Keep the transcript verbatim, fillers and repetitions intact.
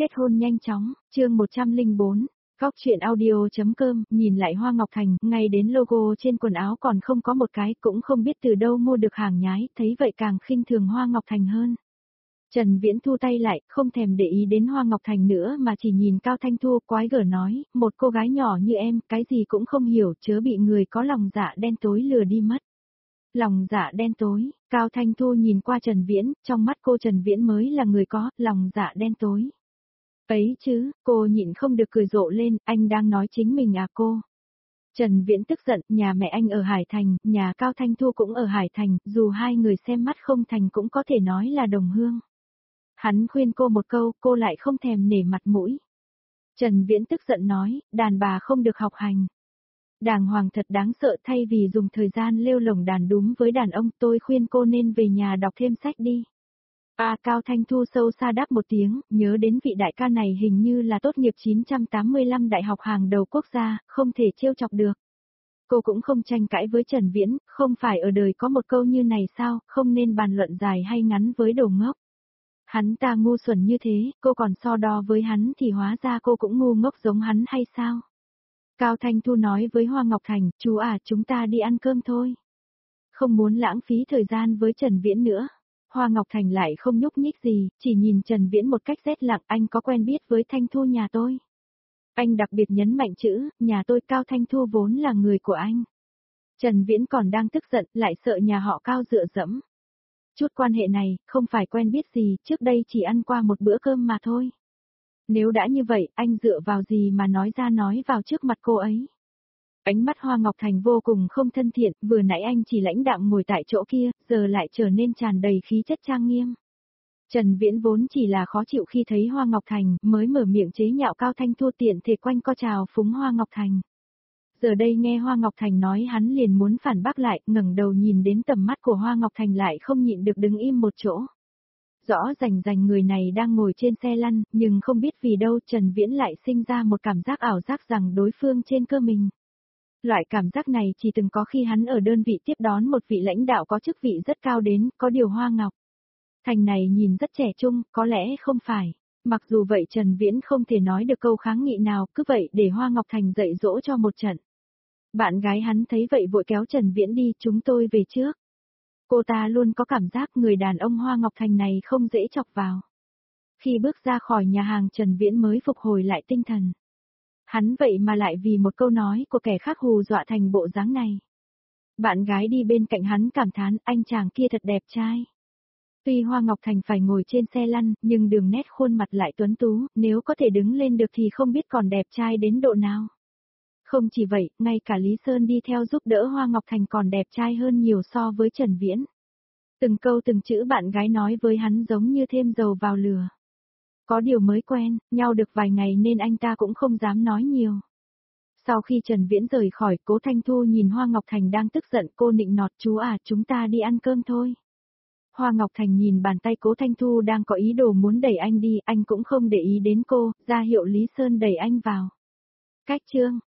kết hôn nhanh chóng, chương một trăm lẻ bốn, góc truyện audio.com, nhìn lại Hoa Ngọc Thành, ngay đến logo trên quần áo còn không có một cái, cũng không biết từ đâu mua được hàng nhái, thấy vậy càng khinh thường Hoa Ngọc Thành hơn. Trần Viễn thu tay lại, không thèm để ý đến Hoa Ngọc Thành nữa mà chỉ nhìn Cao Thanh Thu quái gở nói, một cô gái nhỏ như em, cái gì cũng không hiểu, chớ bị người có lòng dạ đen tối lừa đi mất. Lòng dạ đen tối, Cao Thanh Thu nhìn qua Trần Viễn, trong mắt cô Trần Viễn mới là người có, lòng dạ đen tối. Ấy chứ, cô nhịn không được cười rộ lên, anh đang nói chính mình à cô. Trần Viễn tức giận, nhà mẹ anh ở Hải Thành, nhà Cao Thanh Thu cũng ở Hải Thành, dù hai người xem mắt không thành cũng có thể nói là đồng hương. Hắn khuyên cô một câu, cô lại không thèm nể mặt mũi. Trần Viễn tức giận nói, đàn bà không được học hành. Đàng hoàng thật đáng sợ, thay vì dùng thời gian lêu lổng đàn đúng với đàn ông, tôi khuyên cô nên về nhà đọc thêm sách đi. À, Cao Thanh Thu sâu xa đáp một tiếng, nhớ đến vị đại ca này hình như là tốt nghiệp chín trăm tám mươi lăm đại học hàng đầu quốc gia, không thể trêu chọc được. Cô cũng không tranh cãi với Trần Viễn, không phải ở đời có một câu như này sao, không nên bàn luận dài hay ngắn với đồ ngốc. Hắn ta ngu xuẩn như thế, cô còn so đo với hắn thì hóa ra cô cũng ngu ngốc giống hắn hay sao? Cao Thanh Thu nói với Hoa Ngọc Thành, chú à, chúng ta đi ăn cơm thôi. Không muốn lãng phí thời gian với Trần Viễn nữa. Hoa Ngọc Thành lại không nhúc nhích gì, chỉ nhìn Trần Viễn một cách rét lặng, anh có quen biết với Thanh Thu nhà tôi. Anh đặc biệt nhấn mạnh chữ, nhà tôi Cao Thanh Thu vốn là người của anh. Trần Viễn còn đang tức giận, lại sợ nhà họ Cao dựa dẫm. Chút quan hệ này, không phải quen biết gì, trước đây chỉ ăn qua một bữa cơm mà thôi. Nếu đã như vậy, anh dựa vào gì mà nói ra nói vào trước mặt cô ấy. Ánh mắt Hoa Ngọc Thành vô cùng không thân thiện, vừa nãy anh chỉ lãnh đạm ngồi tại chỗ kia, giờ lại trở nên tràn đầy khí chất trang nghiêm. Trần Viễn vốn chỉ là khó chịu khi thấy Hoa Ngọc Thành, mới mở miệng chế nhạo Cao Thanh Thu tiện thể quanh co chào phúng Hoa Ngọc Thành. Giờ đây nghe Hoa Ngọc Thành nói hắn liền muốn phản bác lại, ngẩng đầu nhìn đến tầm mắt của Hoa Ngọc Thành lại không nhịn được đứng im một chỗ. Rõ rành rành người này đang ngồi trên xe lăn, nhưng không biết vì đâu Trần Viễn lại sinh ra một cảm giác ảo giác rằng đối phương trên cơ mình. Loại cảm giác này chỉ từng có khi hắn ở đơn vị tiếp đón một vị lãnh đạo có chức vị rất cao đến, có điều Hoa Ngọc Thành này nhìn rất trẻ trung, có lẽ không phải. Mặc dù vậy Trần Viễn không thể nói được câu kháng nghị nào, cứ vậy để Hoa Ngọc Thành dạy dỗ cho một trận. Bạn gái hắn thấy vậy vội kéo Trần Viễn đi, chúng tôi về trước. Cô ta luôn có cảm giác người đàn ông Hoa Ngọc Thành này không dễ chọc vào. Khi bước ra khỏi nhà hàng Trần Viễn mới phục hồi lại tinh thần. Hắn vậy mà lại vì một câu nói của kẻ khác hù dọa thành bộ dáng này. Bạn gái đi bên cạnh hắn cảm thán, anh chàng kia thật đẹp trai. Tuy Hoa Ngọc Thành phải ngồi trên xe lăn, nhưng đường nét khuôn mặt lại tuấn tú, nếu có thể đứng lên được thì không biết còn đẹp trai đến độ nào. Không chỉ vậy, ngay cả Lý Sơn đi theo giúp đỡ Hoa Ngọc Thành còn đẹp trai hơn nhiều so với Trần Viễn. Từng câu từng chữ bạn gái nói với hắn giống như thêm dầu vào lửa. Có điều mới quen, nhau được vài ngày nên anh ta cũng không dám nói nhiều. Sau khi Trần Viễn rời khỏi, Cố Thanh Thu nhìn Hoa Ngọc Thành đang tức giận, cô nịnh nọt, chú à, chúng ta đi ăn cơm thôi. Hoa Ngọc Thành nhìn bàn tay Cố Thanh Thu đang có ý đồ muốn đẩy anh đi, anh cũng không để ý đến cô, ra hiệu Lý Sơn đẩy anh vào. Cách chương